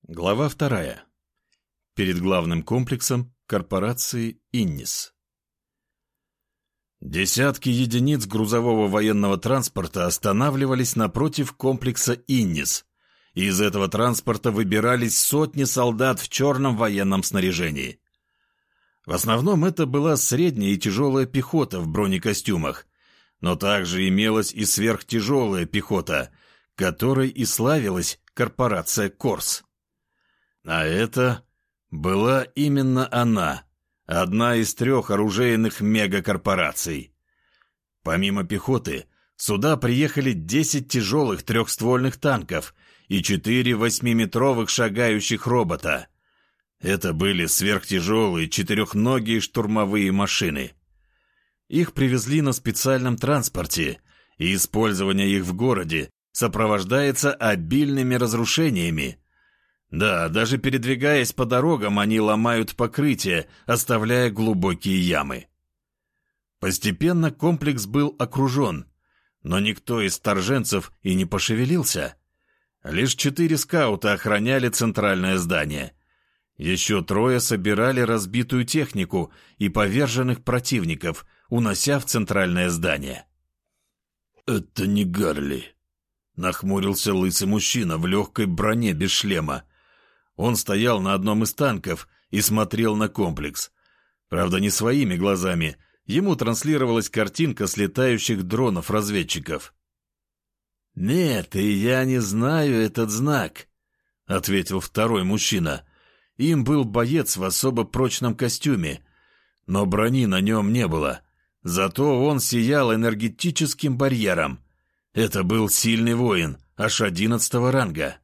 Глава 2. Перед главным комплексом корпорации «Иннис». Десятки единиц грузового военного транспорта останавливались напротив комплекса «Иннис», и из этого транспорта выбирались сотни солдат в черном военном снаряжении. В основном это была средняя и тяжелая пехота в бронекостюмах, но также имелась и сверхтяжелая пехота, которой и славилась корпорация «Корс». А это была именно она, одна из 3 оружейных мегакорпораций. Помимо пехоты, сюда приехали 10 тяжелых трехствольных танков и 4 8-метровых шагающих робота. Это были сверхтяжелые четырехногие штурмовые машины. Их привезли на специальном транспорте, и использование их в городе сопровождается обильными разрушениями. Да, даже передвигаясь по дорогам, они ломают покрытие, оставляя глубокие ямы. Постепенно комплекс был окружен, но никто из вторженцев и не пошевелился. Лишь 4 скаута охраняли центральное здание. Еще 3 собирали разбитую технику и поверженных противников, унося в центральное здание. «Это не Гарли», — нахмурился лысый мужчина в легкой броне без шлема. Он стоял на одном из танков и смотрел на комплекс. Правда, не своими глазами. Ему транслировалась картинка с летающих дронов-разведчиков. «Нет, и я не знаю этот знак», — ответил второй мужчина. Им был боец в особо прочном костюме, но брони на нем не было. Зато он сиял энергетическим барьером. Это был сильный воин, аж 11-го ранга.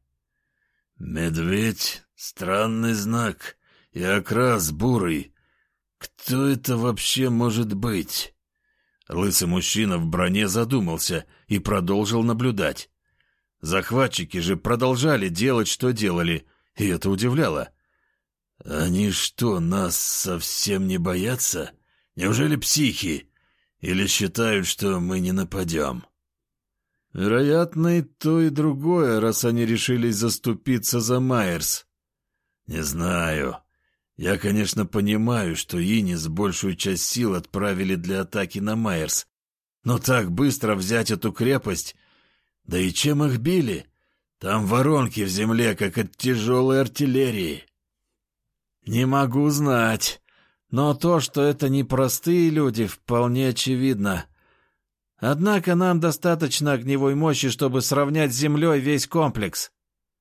«Медведь, странный знак, и окрас бурый. Кто это вообще может быть?» Лысый мужчина в броне задумался и продолжил наблюдать. Захватчики же продолжали делать, что делали, и это удивляло. «Они что, нас совсем не боятся? Неужели психи? Или считают, что мы не нападем?» «Вероятно, и то, и другое, раз они решились заступиться за Майерс». «Не знаю. Я, конечно, понимаю, что Иннис большую часть сил отправили для атаки на Майерс. Но так быстро взять эту крепость... Да и чем их били? Там воронки в земле, как от тяжелой артиллерии». «Не могу знать. Но то, что это непростые люди, вполне очевидно. Однако нам достаточно огневой мощи, чтобы сравнять с землей весь комплекс».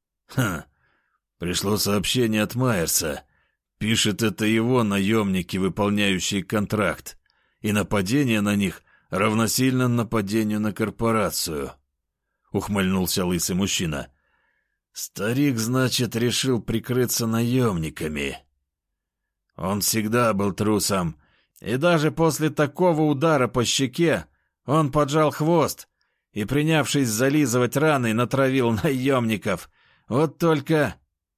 Пришло сообщение от Майерса. Пишет, это его наемники, выполняющие контракт, и нападение на них равносильно нападению на корпорацию», — ухмыльнулся лысый мужчина. «Старик, значит, решил прикрыться наемниками. Он всегда был трусом, и даже после такого удара по щеке он поджал хвост и, принявшись зализывать раны, натравил наемников. Вот только...»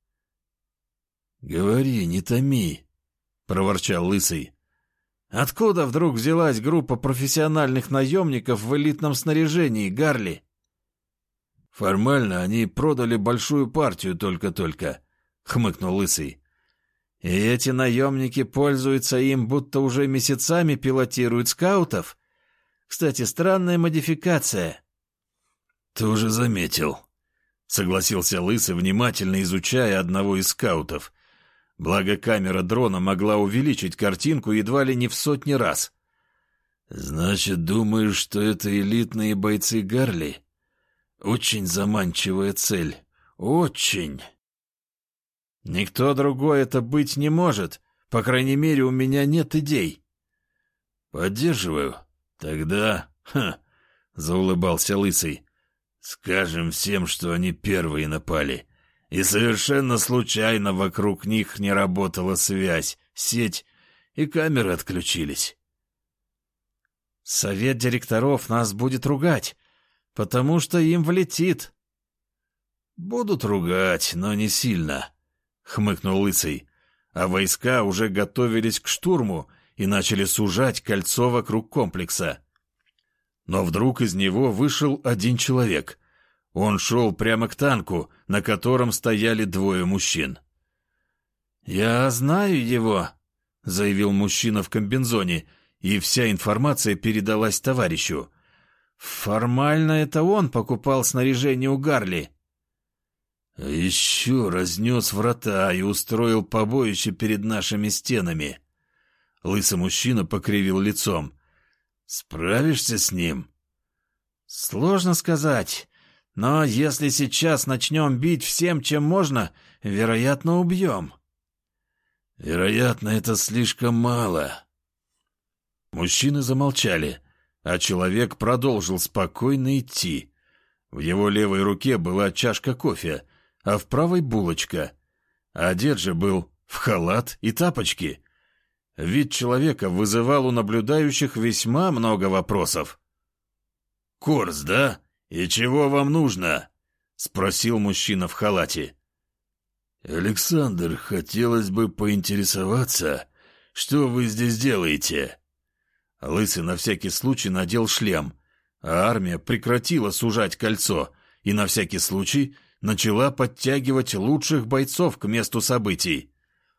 «Говори, не томи», — проворчал лысый. «Откуда вдруг взялась группа профессиональных наемников в элитном снаряжении, Гарли?» «Формально они продали большую партию только-только», — хмыкнул лысый. «И эти наемники пользуются им, будто уже месяцами пилотируют скаутов? Кстати, странная модификация». «Тоже заметил», — согласился лысый, внимательно изучая одного из скаутов. Благо камера дрона могла увеличить картинку едва ли не в 100 раз. «Значит, думаешь, что это элитные бойцы Гарли? Очень заманчивая цель. Очень». «Никто другой это быть не может. По крайней мере, у меня нет идей». «Поддерживаю. Тогда...» — заулыбался лысый. «Скажем всем, что они первые напали. И совершенно случайно вокруг них не работала связь, сеть, и камеры отключились». «Совет директоров нас будет ругать, потому что им влетит». «Будут ругать, но не сильно», — хмыкнул лысый. А войска уже готовились к штурму и начали сужать кольцо вокруг комплекса. Но вдруг из него вышел один человек. Он шел прямо к танку, на котором стояли двое мужчин. «Я знаю его», — заявил мужчина в комбинезоне, и вся информация передалась товарищу. «Формально это он покупал снаряжение у Гарли». «А еще разнес врата и устроил побоище перед нашими стенами». Лысый мужчина покривил лицом. «Справишься с ним?» «Сложно сказать, но если сейчас начнем бить всем, чем можно, вероятно, убьем». «Вероятно, это слишком мало». Мужчины замолчали, а человек продолжил спокойно идти. В его левой руке была чашка кофе, а в правой булочка. Одет же был в халат и тапочки. Вид человека вызывал у наблюдающих весьма много вопросов. «Курс, да? И чего вам нужно?» — спросил мужчина в халате. «Александр, хотелось бы поинтересоваться, что вы здесь делаете?» Лысый на всякий случай надел шлем, а армия прекратила сужать кольцо и на всякий случай начала подтягивать лучших бойцов к месту событий.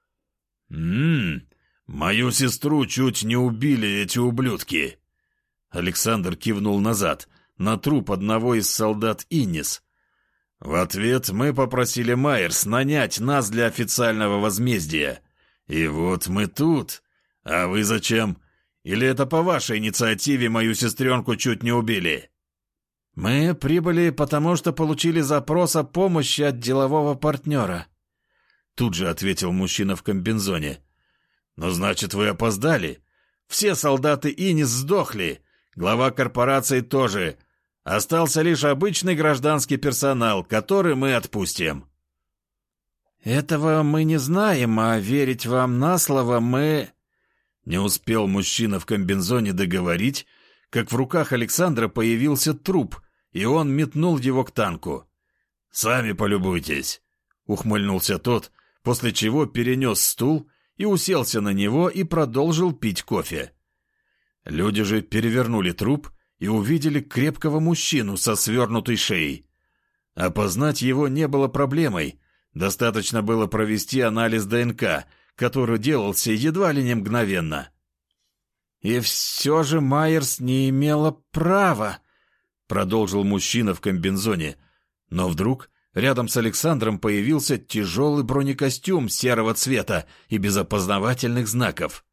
Мою сестру чуть не убили эти ублюдки!» Александр кивнул назад, на труп одного из солдат Иннис. «В ответ мы попросили Майерс нанять нас для официального возмездия. И вот мы тут. А вы зачем? Или это по вашей инициативе мою сестренку чуть не убили?» «Мы прибыли, потому что получили запрос о помощи от делового партнера», — тут же ответил мужчина в комбинезоне. «Ну, значит, вы опоздали. Все солдаты Иннис сдохли, глава корпорации тоже. Остался лишь обычный гражданский персонал, который мы отпустим». «Этого мы не знаем, а верить вам на слово мы...» Не успел мужчина в комбинезоне договорить, как в руках Александра появился труп, и он метнул его к танку. «Сами полюбуйтесь», — ухмыльнулся тот, после чего перенес стул и уселся на него и продолжил пить кофе. Люди же перевернули труп и увидели крепкого мужчину со свернутой шеей. Опознать его не было проблемой, достаточно было провести анализ ДНК, который делался едва ли не мгновенно. «И все же Майерс не имела права», — продолжил мужчина в комбинезоне, но вдруг рядом с Александром появился тяжелый бронекостюм серого цвета и без опознавательных знаков.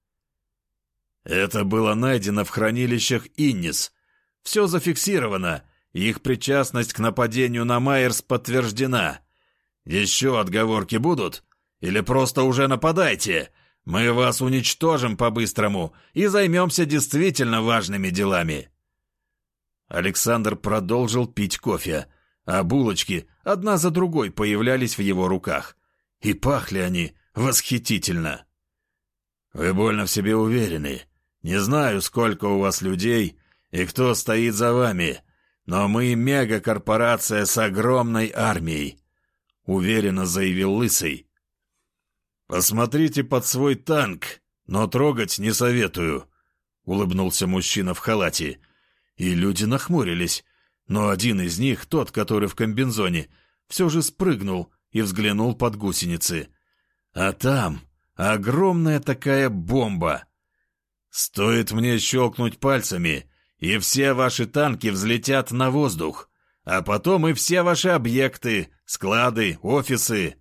«Это было найдено в хранилищах Иннис. Все зафиксировано, и их причастность к нападению на Майерс подтверждена. Еще отговорки будут? Или просто уже нападайте? Мы вас уничтожим по-быстрому и займемся действительно важными делами». Александр продолжил пить кофе, а булочки одна за другой появлялись в его руках. И пахли они восхитительно. «Вы больно в себе уверены. Не знаю, сколько у вас людей и кто стоит за вами, но мы мегакорпорация с огромной армией», — уверенно заявил Лысый. «Посмотрите под свой танк, но трогать не советую», — улыбнулся мужчина в халате. И люди нахмурились, но один из них, тот, который в комбинезоне, все же спрыгнул и взглянул под гусеницы. А там огромная такая бомба. Стоит мне щелкнуть пальцами, и все ваши танки взлетят на воздух, а потом и все ваши объекты, склады, офисы.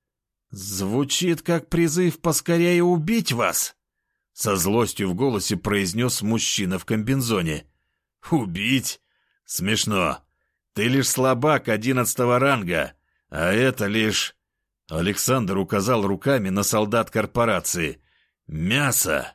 «Звучит как призыв поскорее убить вас», — со злостью в голосе произнес мужчина в комбинезоне. «Убить? Смешно. Ты лишь слабак 11-го ранга, а это лишь...» Александр указал руками на солдат корпорации. «Мясо!»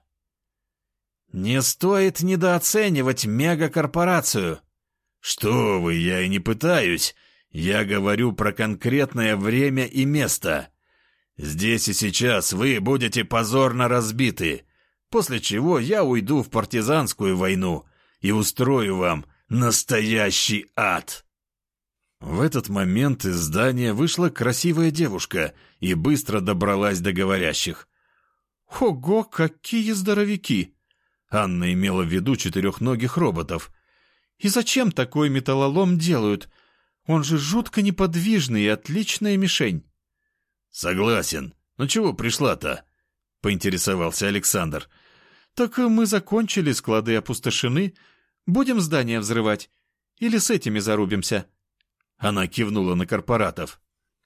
«Не стоит недооценивать мегакорпорацию». «Что вы, я и не пытаюсь. Я говорю про конкретное время и место. Здесь и сейчас вы будете позорно разбиты, после чего я уйду в партизанскую войну и устрою вам настоящий ад». В этот момент из здания вышла красивая девушка и быстро добралась до говорящих. «Ого, какие здоровяки!» Анна имела в виду четырехногих роботов. «И зачем такой металлолом делают? Он же жутко неподвижный и отличная мишень. Согласен. Но чего пришла-то? Поинтересовался Александр. Так мы закончили, склады опустошены. Будем здание взрывать? Или с этими зарубимся? Она кивнула на корпоратов.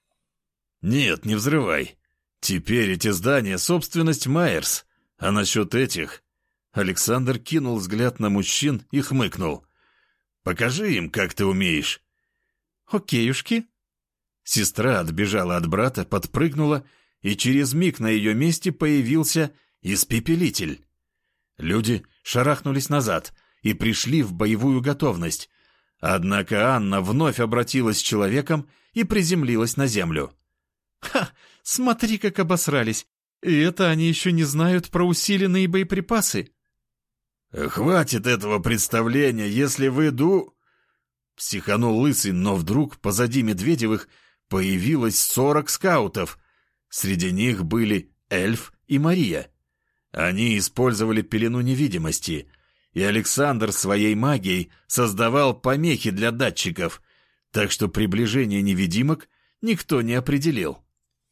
Нет, не взрывай. Теперь эти здания — собственность Майерс. А насчет этих... Александр кинул взгляд на мужчин и хмыкнул. Покажи им, как ты умеешь. Окейушки. Сестра отбежала от брата, подпрыгнула, и через миг на ее месте появился испепелитель. Люди шарахнулись назад и пришли в боевую готовность. Однако Анна вновь обратилась с человеком и приземлилась на землю. «Ха! Смотри, как обосрались! И это они еще не знают про усиленные боеприпасы!» «Хватит этого представления, если вы Психанул Лысый, но вдруг позади Медведевых появилось 40 скаутов. Среди них были Эльф и Мария. Они использовали пелену невидимости, и Александр своей магией создавал помехи для датчиков, так что приближение невидимок никто не определил.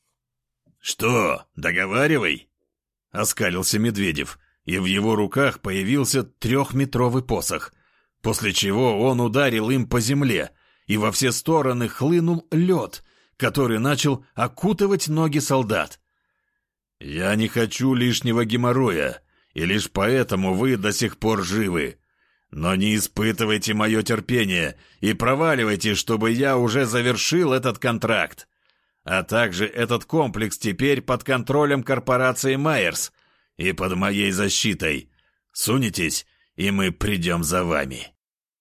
«Что, договаривай?» — оскалился Медведев, и в его руках появился 3-метровый посох, после чего он ударил им по земле, и во все стороны хлынул лед, который начал окутывать ноги солдат. «Я не хочу лишнего геморроя, и лишь поэтому вы до сих пор живы. Но не испытывайте мое терпение и проваливайте, чтобы я уже завершил этот контракт. А также этот комплекс теперь под контролем корпорации Майерс и под моей защитой. Сунетесь, и мы придем за вами».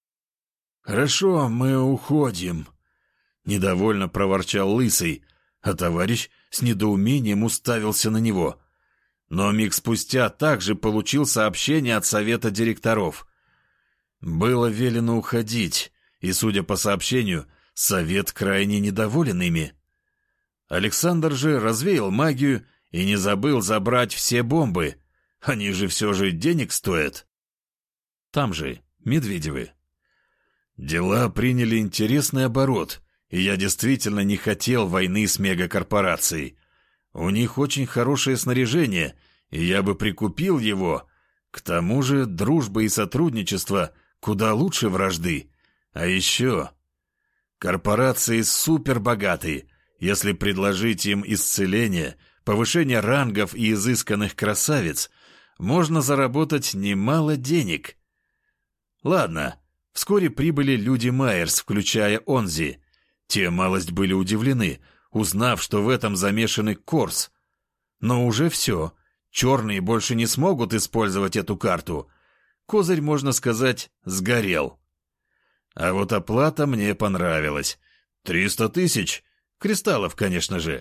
«Хорошо, мы уходим», — недовольно проворчал Лысый, а товарищ с недоумением уставился на него. Но миг спустя также получил сообщение от совета директоров. Было велено уходить, и, судя по сообщению, совет крайне недоволен ими. Александр же развеял магию и не забыл забрать все бомбы. Они же все же денег стоят. Там же Медведевы. Дела приняли интересный оборот, и я действительно не хотел войны с мегакорпорацией. У них очень хорошее снаряжение, и я бы прикупил его. К тому же дружба и сотрудничество куда лучше вражды. А еще... Корпорации супербогатые. Если предложить им исцеление, повышение рангов и изысканных красавиц, можно заработать немало денег. Ладно, вскоре прибыли люди Майерс, включая Онзи. Те малость были удивлены, узнав, что в этом замешаны Корс. Но уже все. Черные больше не смогут использовать эту карту. Козырь, можно сказать, сгорел. А вот оплата мне понравилась. 300 тысяч. Кристаллов, конечно же.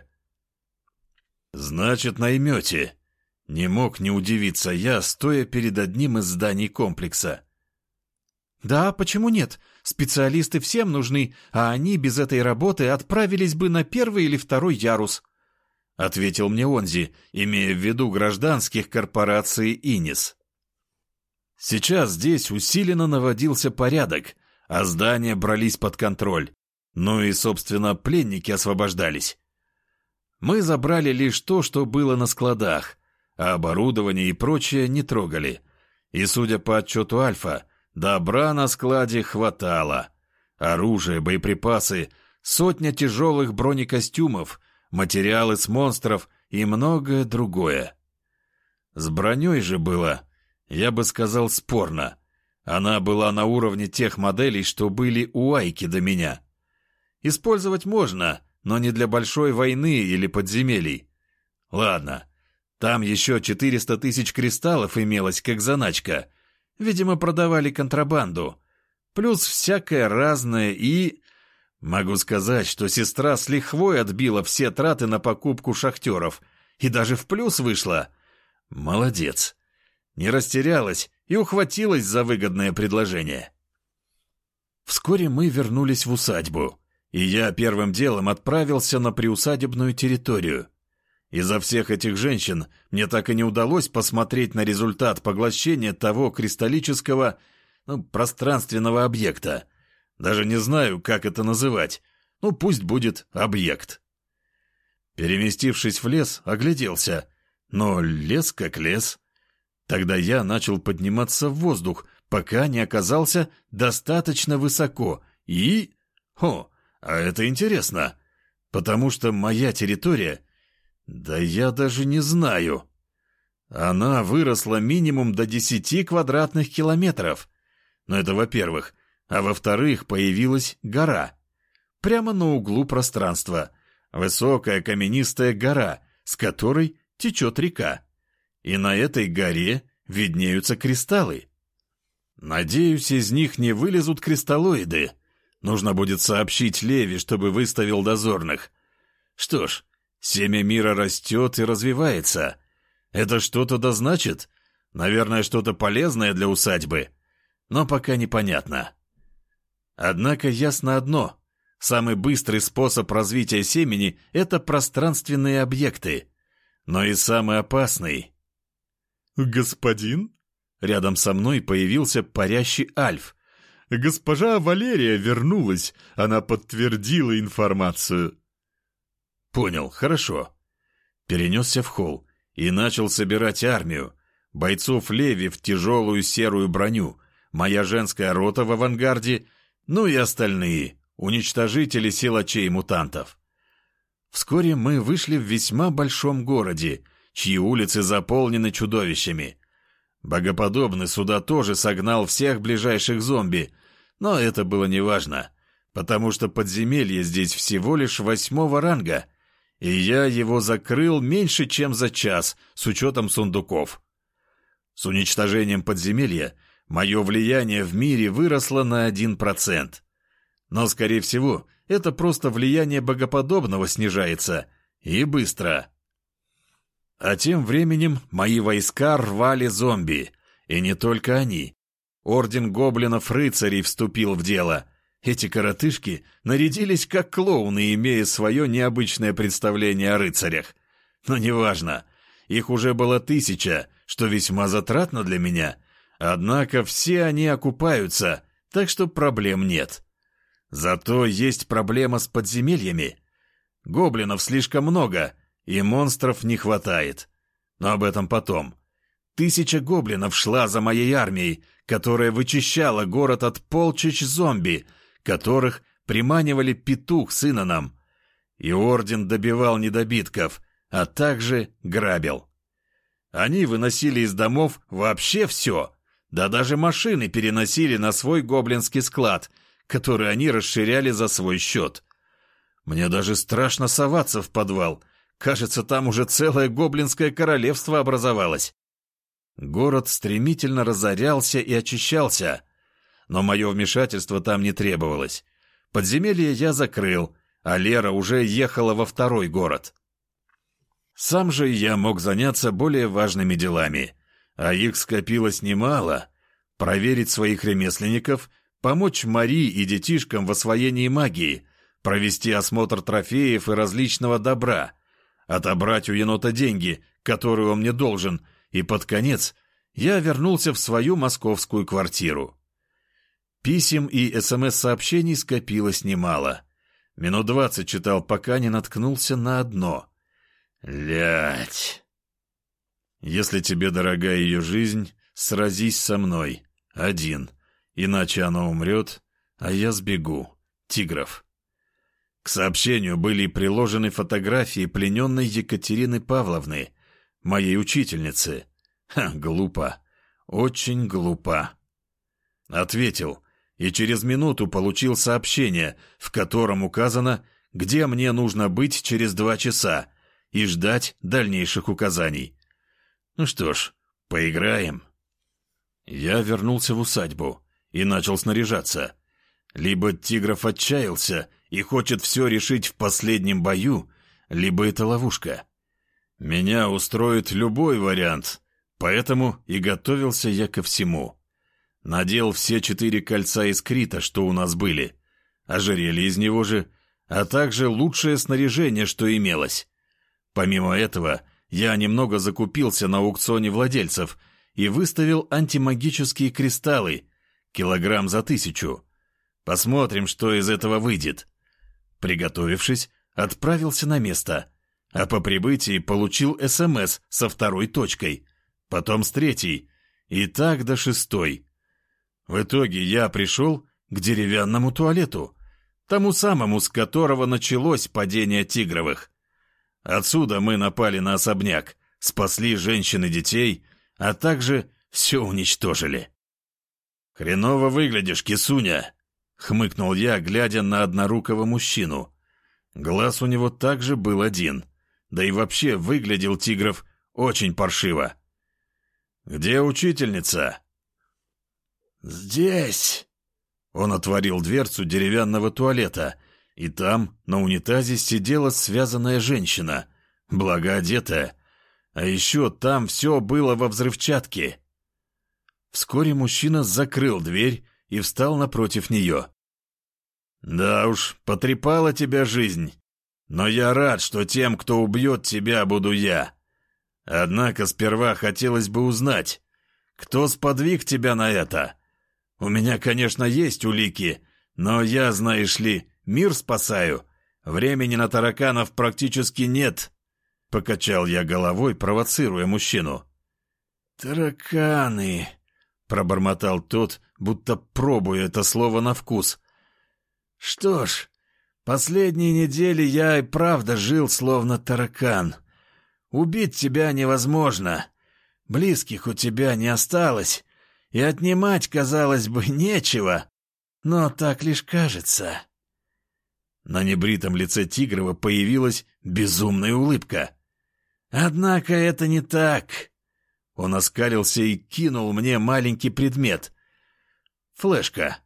«Значит, наймете». Не мог не удивиться я, стоя перед одним из зданий комплекса. «Да, почему нет? Специалисты всем нужны, а они без этой работы отправились бы на 1-й или 2-й ярус», — ответил мне Онзи, имея в виду гражданских корпораций Инис. Сейчас здесь усиленно наводился порядок, а здания брались под контроль. Ну и, собственно, пленники освобождались. Мы забрали лишь то, что было на складах, а оборудование и прочее не трогали. И, судя по отчету Альфа, добра на складе хватало. Оружие, боеприпасы, 100 тяжелых бронекостюмов, материалы с монстров и многое другое. С броней же было, я бы сказал, спорно. Она была на уровне тех моделей, что были у Айки до меня. Использовать можно, но не для большой войны или подземелий. Ладно, там еще 400 тысяч кристаллов имелось как заначка. Видимо, продавали контрабанду. Плюс всякое разное и... Могу сказать, что сестра с лихвой отбила все траты на покупку шахтеров. И даже в плюс вышла. Молодец. Не растерялась и ухватилась за выгодное предложение. Вскоре мы вернулись в усадьбу, и я первым делом отправился на приусадебную территорию. Из-за всех этих женщин мне так и не удалось посмотреть на результат поглощения того кристаллического, пространственного объекта. Даже не знаю, как это называть. Ну, пусть будет объект. Переместившись в лес, огляделся. Но лес как лес. Тогда я начал подниматься в воздух, пока не оказался достаточно высоко. И... а это интересно. Потому что моя территория... Да я даже не знаю. Она выросла минимум до 10 квадратных километров. Но это во-первых. А во-вторых, появилась гора. Прямо на углу пространства. Высокая каменистая гора, с которой течет река. И на этой горе виднеются кристаллы. Надеюсь, из них не вылезут кристаллоиды. Нужно будет сообщить Леви, чтобы выставил дозорных. Что ж, семя мира растет и развивается. Это что-то да значит? Наверное, что-то полезное для усадьбы. Но пока непонятно. Однако ясно одно. Самый быстрый способ развития семени — это пространственные объекты. Но и самый опасный. «Господин?» Рядом со мной появился парящий Альф. «Госпожа Валерия вернулась. Она подтвердила информацию». «Понял, хорошо». Перенесся в холл и начал собирать армию. Бойцов Леви в тяжелую серую броню, моя женская рота в авангарде, ну и остальные, уничтожители силачей-мутантов. Вскоре мы вышли в весьма большом городе, чьи улицы заполнены чудовищами. Богоподобный сюда тоже согнал всех ближайших зомби, но это было неважно, потому что подземелье здесь всего лишь 8-го ранга, и я его закрыл меньше, чем за час, с учетом сундуков. С уничтожением подземелья мое влияние в мире выросло на 1%. Но, скорее всего, это просто влияние богоподобного снижается, и быстро. А тем временем мои войска рвали зомби, и не только они. Орден гоблинов-рыцарей вступил в дело. Эти коротышки нарядились как клоуны, имея свое необычное представление о рыцарях. Но неважно, их уже было 1000, что весьма затратно для меня. Однако все они окупаются, так что проблем нет. Зато есть проблема с подземельями. Гоблинов слишком много, и монстров не хватает. Но об этом потом. 1000 гоблинов шла за моей армией, которая вычищала город от полчищ зомби, которых приманивали петух с Иноном. И орден добивал недобитков, а также грабил. Они выносили из домов вообще все, да даже машины переносили на свой гоблинский склад, который они расширяли за свой счет. Мне даже страшно соваться в подвал. Кажется, там уже целое гоблинское королевство образовалось. Город стремительно разорялся и очищался, но мое вмешательство там не требовалось. Подземелье я закрыл, а Лера уже ехала во 2-й город. Сам же я мог заняться более важными делами, а их скопилось немало. Проверить своих ремесленников, помочь Марии и детишкам в освоении магии, провести осмотр трофеев и различного добра, отобрать у енота деньги, которые он мне должен, и под конец я вернулся в свою московскую квартиру. Писем и СМС-сообщений скопилось немало. Минут 20 читал, пока не наткнулся на одно. Лять. Если тебе дорога ее жизнь, сразись со мной. Один. Иначе она умрет, а я сбегу. Тигров. К сообщению были приложены фотографии плененной Екатерины Павловны, моей учительницы. Глупо. Очень глупо. Ответил, и через минуту получил сообщение, в котором указано, где мне нужно быть через 2 часа, и ждать дальнейших указаний. Ну что ж, поиграем. Я вернулся в усадьбу и начал снаряжаться. Либо Тигров отчаялся и хочет все решить в последнем бою, либо это ловушка. Меня устроит любой вариант, поэтому и готовился я ко всему. Надел все 4 кольца искрита, что у нас были, ожерелье из него же, а также лучшее снаряжение, что имелось. Помимо этого, я немного закупился на аукционе владельцев и выставил антимагические кристаллы, килограмм за 1000. Посмотрим, что из этого выйдет». Приготовившись, отправился на место, а по прибытии получил СМС со 2-й точкой, потом с 3-й, и так до 6-й. В итоге я пришел к деревянному туалету, тому самому, с которого началось падение Тигровых. Отсюда мы напали на особняк, спасли женщин и детей, а также все уничтожили. «Хреново выглядишь, кисуня!» — хмыкнул я, глядя на однорукого мужчину. Глаз у него также был один, да и вообще выглядел Тигров очень паршиво. «Где учительница?» «Здесь!» Он отворил дверцу деревянного туалета, и там на унитазе сидела связанная женщина, благо одетая, а еще там все было во взрывчатке. Вскоре мужчина закрыл дверь и встал напротив нее. «Да уж, потрепала тебя жизнь, но я рад, что тем, кто убьет тебя, буду я. Однако сперва хотелось бы узнать, кто сподвиг тебя на это. У меня, конечно, есть улики, но я, знаешь ли, мир спасаю. Времени на тараканов практически нет», — покачал я головой, провоцируя мужчину. «Тараканы», — пробормотал тот, будто пробуя это слово на вкус. «Что ж, последние недели я и правда жил словно таракан. Убить тебя невозможно. Близких у тебя не осталось, и отнимать, казалось бы, нечего. Но так лишь кажется». На небритом лице Тигрова появилась безумная улыбка. «Однако это не так». Он оскалился и кинул мне маленький предмет. Флешка.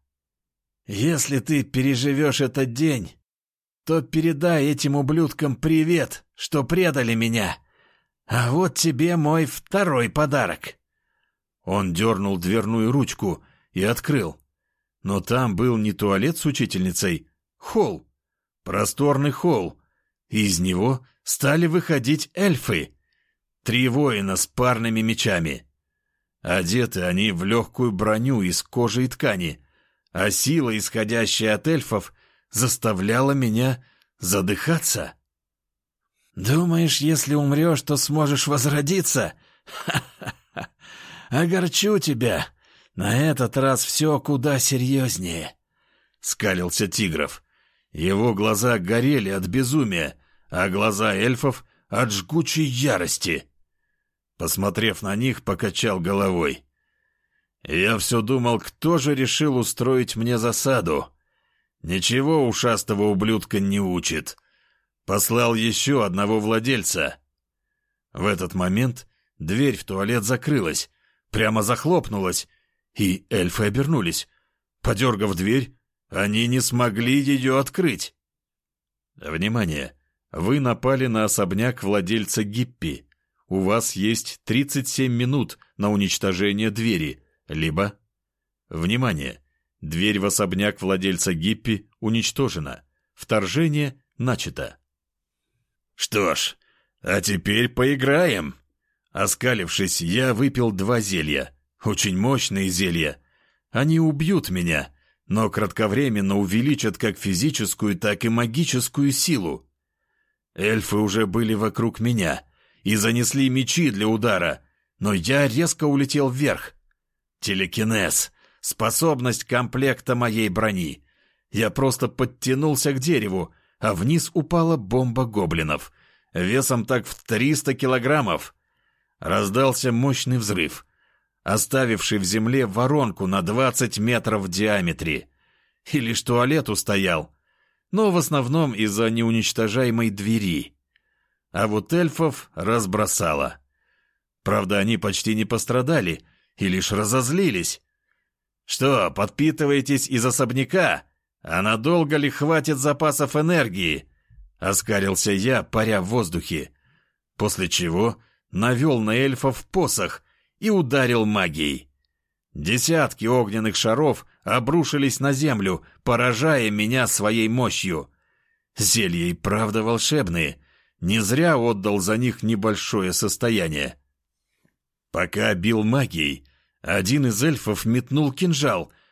«Если ты переживешь этот день, то передай этим ублюдкам привет, что предали меня. А вот тебе мой 2-й подарок». Он дернул дверную ручку и открыл. Но там был не туалет с учительницей, холл. Просторный холл. Из него стали выходить эльфы. 3 воина с парными мечами. Одеты они в легкую броню из кожи и ткани, а сила, исходящая от эльфов, заставляла меня задыхаться. «Думаешь, если умрешь, то сможешь возродиться? Ха-ха-ха! Огорчу тебя! На этот раз все куда серьезнее!» — скалился Тигров. Его глаза горели от безумия, а глаза эльфов — от жгучей ярости. Посмотрев на них, покачал головой. Я все думал, кто же решил устроить мне засаду. Ничего ушастого ублюдка не учит. Послал еще одного владельца. В этот момент дверь в туалет закрылась, прямо захлопнулась, и эльфы обернулись. Подергав дверь, они не смогли ее открыть. Внимание! Вы напали на особняк владельца Гиппи. У вас есть 37 минут на уничтожение двери, либо... Внимание! Дверь в особняк владельца Гиппи уничтожена. Вторжение начато. Что ж, а теперь поиграем. Оскалившись, я выпил 2 зелья. Очень мощные зелья. Они убьют меня, но кратковременно увеличат как физическую, так и магическую силу. Эльфы уже были вокруг меня и занесли мечи для удара, но я резко улетел вверх. Телекинез — способность комплекта моей брони. Я просто подтянулся к дереву, а вниз упала бомба гоблинов, весом так в 300 килограммов. Раздался мощный взрыв, оставивший в земле воронку на 20 метров в диаметре. И лишь туалет устоял, но в основном из-за неуничтожаемой двери. А вот эльфов разбросало. Правда, они почти не пострадали и лишь разозлились. «Что, подпитываетесь из особняка? А надолго ли хватит запасов энергии?» — оскалился я, паря в воздухе. После чего навел на эльфов посох и ударил магией. Десятки огненных шаров обрушились на землю, поражая меня своей мощью. Зелья и правда волшебные. Не зря отдал за них небольшое состояние. Пока бил магией, один из эльфов метнул кинжал,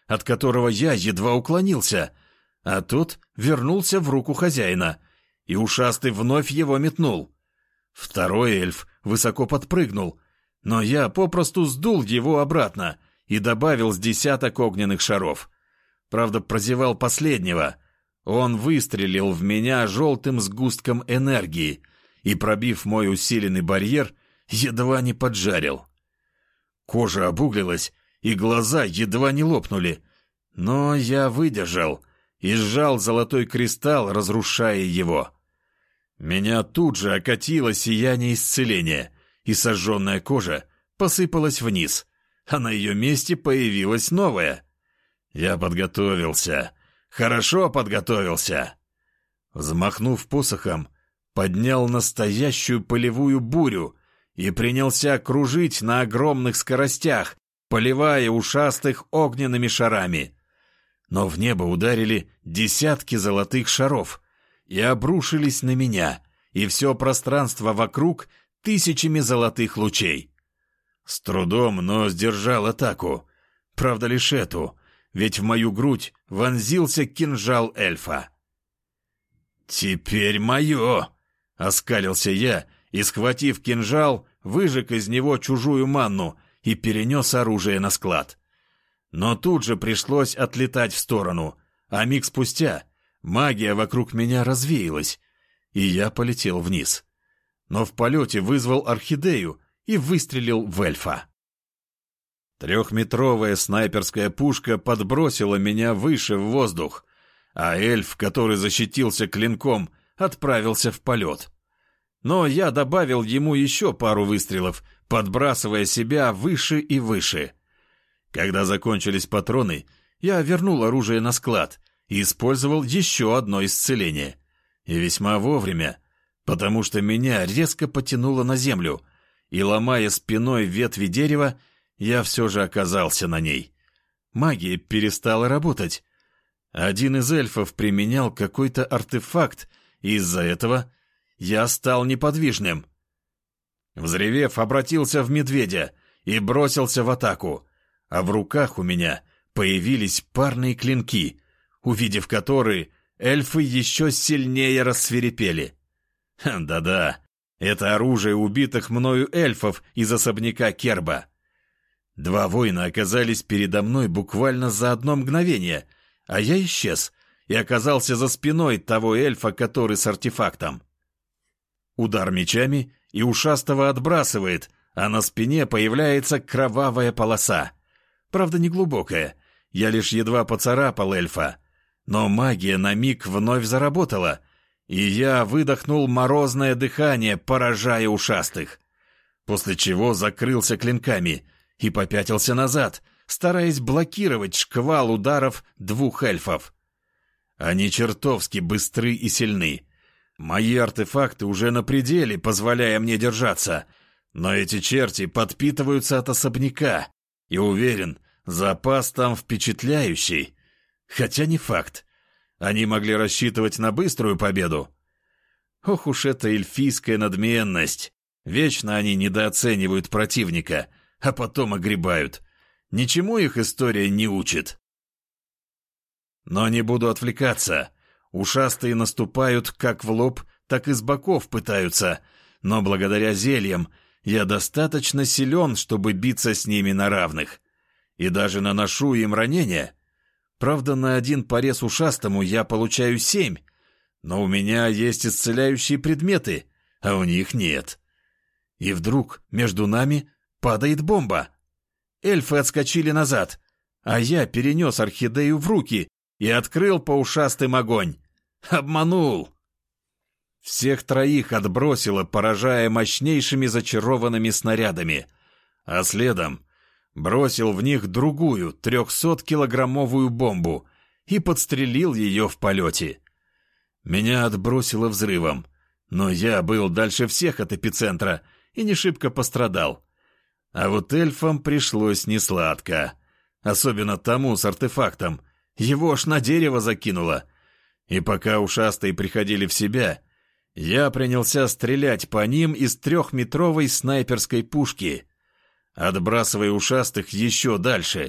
от которого я едва уклонился, а тот вернулся в руку хозяина, и ушастый вновь его метнул. Второй эльф высоко подпрыгнул, но я попросту сдул его обратно и добавил с 10 огненных шаров. Правда, прозевал последнего. Он выстрелил в меня желтым сгустком энергии и, пробив мой усиленный барьер, едва не поджарил. Кожа обуглилась, и глаза едва не лопнули. Но я выдержал и сжал золотой кристалл, разрушая его. Меня тут же окатило сияние исцеления, и сожженная кожа посыпалась вниз, а на ее месте появилась новая. Я подготовился, хорошо подготовился. Взмахнув посохом, поднял настоящую полевую бурю и принялся кружить на огромных скоростях, поливая ушастых огненными шарами. Но в небо ударили десятки золотых шаров и обрушились на меня, и все пространство вокруг тысячами золотых лучей. С трудом, но сдержал атаку. Правда, лишь эту, ведь в мою грудь вонзился кинжал эльфа. «Теперь мое!» — оскалился я, и, схватив кинжал, выжег из него чужую манну и перенес оружие на склад. Но тут же пришлось отлетать в сторону, а миг спустя магия вокруг меня развеялась, и я полетел вниз. Но в полете вызвал орхидею и выстрелил в эльфа. 3-метровая снайперская пушка подбросила меня выше в воздух, а эльф, который защитился клинком, отправился в полет. Но я добавил ему еще пару выстрелов, подбрасывая себя выше и выше. Когда закончились патроны, я вернул оружие на склад и использовал еще одно исцеление. И весьма вовремя, потому что меня резко потянуло на землю, и, ломая спиной ветви дерева, я все же оказался на ней. Магия перестала работать. Один из эльфов применял какой-то артефакт, и из-за этого я стал неподвижным. Взревев, обратился в медведя и бросился в атаку, а в руках у меня появились парные клинки, увидев которые, эльфы еще сильнее рассвирепели. Да-да, это оружие убитых мною эльфов из особняка Керба. 2 воина оказались передо мной буквально за одно мгновение, а я исчез и оказался за спиной того эльфа, который с артефактом. Удар мечами, и ушастого отбрасывает, а на спине появляется кровавая полоса. Правда, не глубокая, я лишь едва поцарапал эльфа. Но магия на миг вновь заработала, и я выдохнул морозное дыхание, поражая ушастых. После чего закрылся клинками и попятился назад, стараясь блокировать шквал ударов 2 эльфов. Они чертовски быстры и сильны. Мои артефакты уже на пределе, позволяя мне держаться, но эти черти подпитываются от особняка, и уверен, запас там впечатляющий. Хотя не факт. Они могли рассчитывать на быструю победу. Ох уж эта эльфийская надменность. Вечно они недооценивают противника, а потом огребают. Ничему их история не учит. Но не буду отвлекаться. Ушастые наступают как в лоб, так и с боков пытаются, но благодаря зельям я достаточно силен, чтобы биться с ними на равных. И даже наношу им ранения. Правда, на 1 порез ушастому я получаю 7, но у меня есть исцеляющие предметы, а у них нет. И вдруг между нами падает бомба. Эльфы отскочили назад, а я перенес орхидею в руки и открыл по ушастым огонь. Обманул. Всех 3 отбросило, поражая мощнейшими зачарованными снарядами, а следом бросил в них другую 300-килограммовую бомбу и подстрелил ее в полете. Меня отбросило взрывом, но я был дальше всех от эпицентра и не шибко пострадал. А вот эльфам пришлось несладко, особенно тому с артефактом. Его аж на дерево закинуло. И пока ушастые приходили в себя, я принялся стрелять по ним из 3-метровой снайперской пушки, отбрасывая ушастых еще дальше,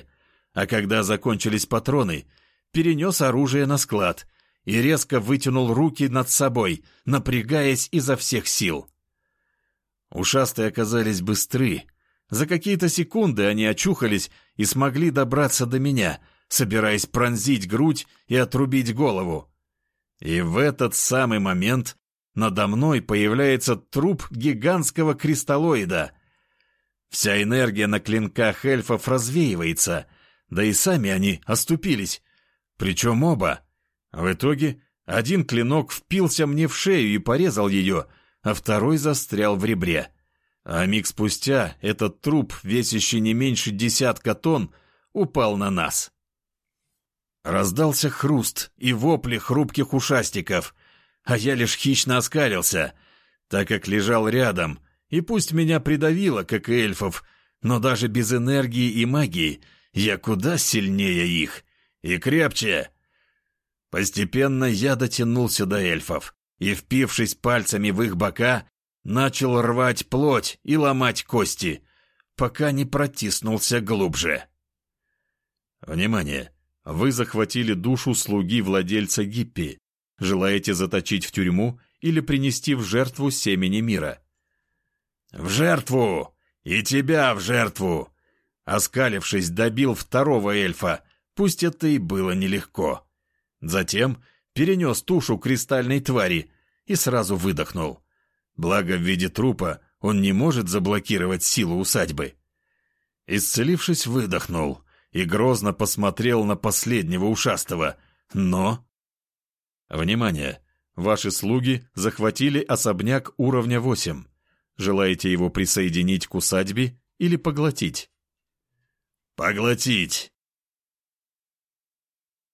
а когда закончились патроны, перенес оружие на склад и резко вытянул руки над собой, напрягаясь изо всех сил. Ушастые оказались быстры. За какие-то секунды они очухались и смогли добраться до меня, собираясь пронзить грудь и отрубить голову. И в этот самый момент надо мной появляется труп гигантского кристаллоида. Вся энергия на клинках эльфов развеивается, да и сами они оступились. Причем оба. В итоге один клинок впился мне в шею и порезал ее, а второй застрял в ребре. А миг спустя этот труп, весящий не меньше 10 тонн, упал на нас. Раздался хруст и вопли хрупких ушастиков, а я лишь хищно оскалился, так как лежал рядом, и пусть меня придавило, как и эльфов, но даже без энергии и магии я куда сильнее их и крепче. Постепенно я дотянулся до эльфов и, впившись пальцами в их бока, начал рвать плоть и ломать кости, пока не протиснулся глубже. Внимание! Вы захватили душу слуги владельца Гиппи. Желаете заточить в тюрьму или принести в жертву семени мира? «В жертву! И тебя в жертву!» Оскалившись, добил второго эльфа, пусть это и было нелегко. Затем перенес тушу кристальной твари и сразу выдохнул. Благо в виде трупа он не может заблокировать силу усадьбы. Исцелившись, выдохнул и грозно посмотрел на последнего ушастого, но... Внимание! Ваши слуги захватили особняк уровня 8. Желаете его присоединить к усадьбе или поглотить? «Поглотить!»